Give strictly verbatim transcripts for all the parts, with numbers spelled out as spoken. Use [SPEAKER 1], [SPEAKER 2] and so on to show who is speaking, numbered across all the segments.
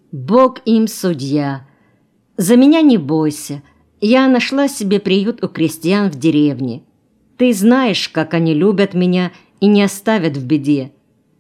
[SPEAKER 1] Бог им судья. За меня не бойся. Я нашла себе приют у крестьян в деревне. Ты знаешь, как они любят меня и не оставят в беде.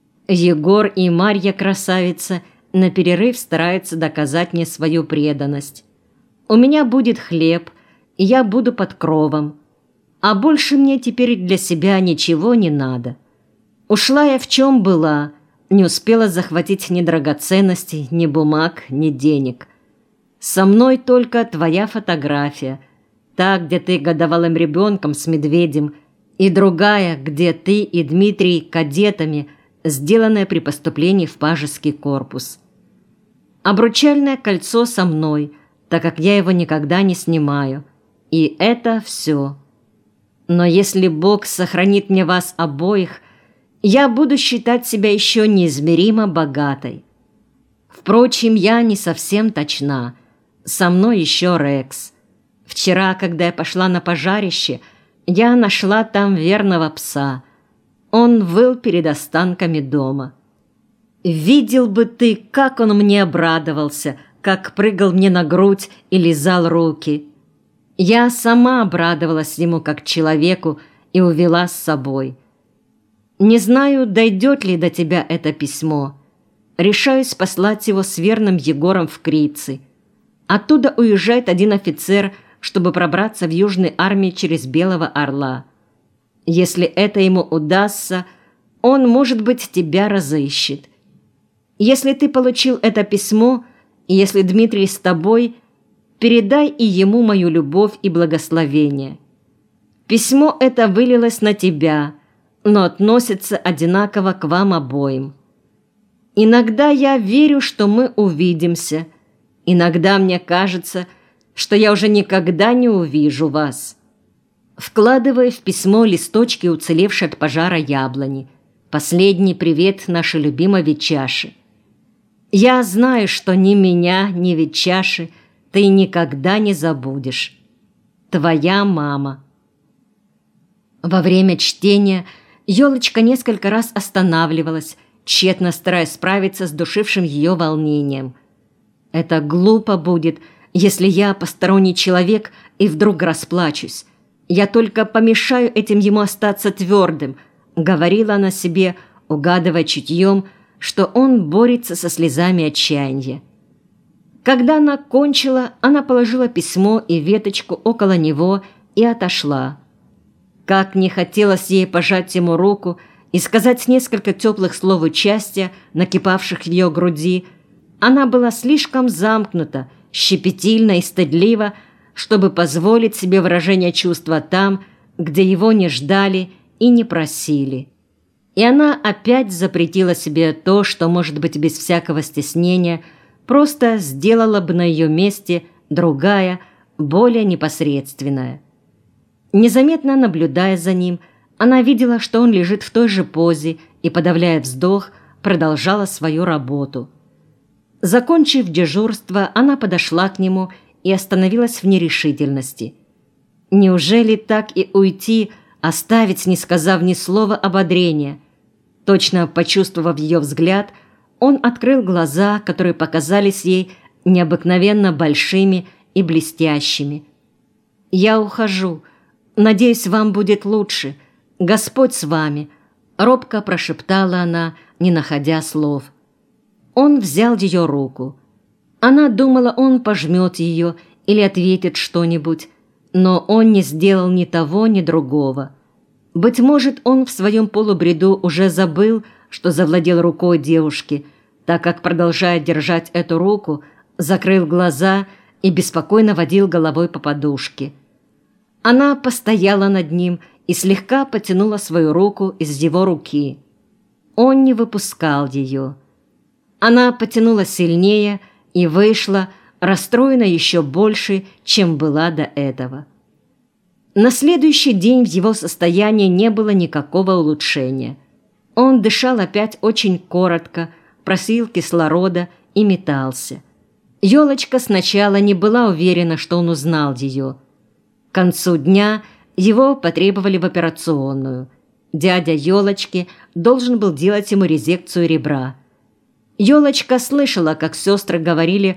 [SPEAKER 1] Егор и Марья красавица наперерыв стараются доказать мне свою преданность. У меня будет хлеб, и я буду под кровом. А больше мне теперь для себя ничего не надо. Ушла я в чем была, не успела захватить ни драгоценностей, ни бумаг, ни денег. Со мной только твоя фотография, та, где ты годовалым ребенком с медведем, и другая, где ты и Дмитрий кадетами, сделанная при поступлении в пажеский корпус. Обручальное кольцо со мной, так как я его никогда не снимаю. И это все. Но если Бог сохранит мне вас обоих, я буду считать себя еще неизмеримо богатой. Впрочем, я не совсем точна. Со мной еще Рекс. Вчера, когда я пошла на пожарище, я нашла там верного пса. Он выл перед останками дома. Видел бы ты, как он мне обрадовался, как прыгал мне на грудь и лизал руки. Я сама обрадовалась ему как человеку и увела с собой. Не знаю, дойдет ли до тебя это письмо. Решаюсь послать его с верным Егором в Крицы. Оттуда уезжает один офицер, чтобы пробраться в Южной армии через Белого Орла. Если это ему удастся, он, может быть, тебя разыщет. Если ты получил это письмо, и если Дмитрий с тобой, передай и ему мою любовь и благословение. Письмо это вылилось на тебя, но относится одинаково к вам обоим. Иногда я верю, что мы увидимся. Иногда мне кажется, что я уже никогда не увижу вас. Вкладывая в письмо листочки уцелевшей от пожара яблони. Последний привет нашей любимой Витчаши. Я знаю, что ни меня, ни Витчаши ты никогда не забудешь. Твоя мама. Во время чтения Ёлочка несколько раз останавливалась, тщетно стараясь справиться с душившим ее волнением. Это глупо будет, если я посторонний человек и вдруг расплачусь. Я только помешаю этим ему остаться твердым, говорила она себе, угадывая чутьем, что он борется со слезами отчаяния. Когда она кончила, она положила письмо и веточку около него и отошла. Как не хотелось ей пожать ему руку и сказать несколько теплых слов участия, накипавших в ее груди, она была слишком замкнута, щепетильна и стыдлива, чтобы позволить себе выражение чувства там, где его не ждали и не просили. И она опять запретила себе то, что, может быть, без всякого стеснения, просто сделала бы на ее месте другая, более непосредственная. Незаметно наблюдая за ним, она видела, что он лежит в той же позе и, подавляя вздох, продолжала свою работу. Закончив дежурство, она подошла к нему и остановилась в нерешительности. Неужели так и уйти, оставить, не сказав ни слова ободрения? Точно почувствовав ее взгляд, он открыл глаза, которые показались ей необыкновенно большими и блестящими. «Я ухожу. Надеюсь, вам будет лучше. Господь с вами», — робко прошептала она, не находя слов. Он взял ее руку. Она думала, он пожмет ее или ответит что-нибудь, но он не сделал ни того, ни другого. Быть может, он в своем полубреду уже забыл, что завладел рукой девушки, так как, продолжая держать эту руку, закрыл глаза и беспокойно водил головой по подушке. Она постояла над ним и слегка потянула свою руку из его руки. Он не выпускал ее. Она потянула сильнее и вышла, расстроена еще больше, чем была до этого. На следующий день в его состоянии не было никакого улучшения. Он дышал опять очень коротко, просил кислорода и метался. Ёлочка сначала не была уверена, что он узнал ее. К концу дня его потребовали в операционную. Дядя Ёлочки должен был делать ему резекцию ребра. Елочка слышала, как сестры говорили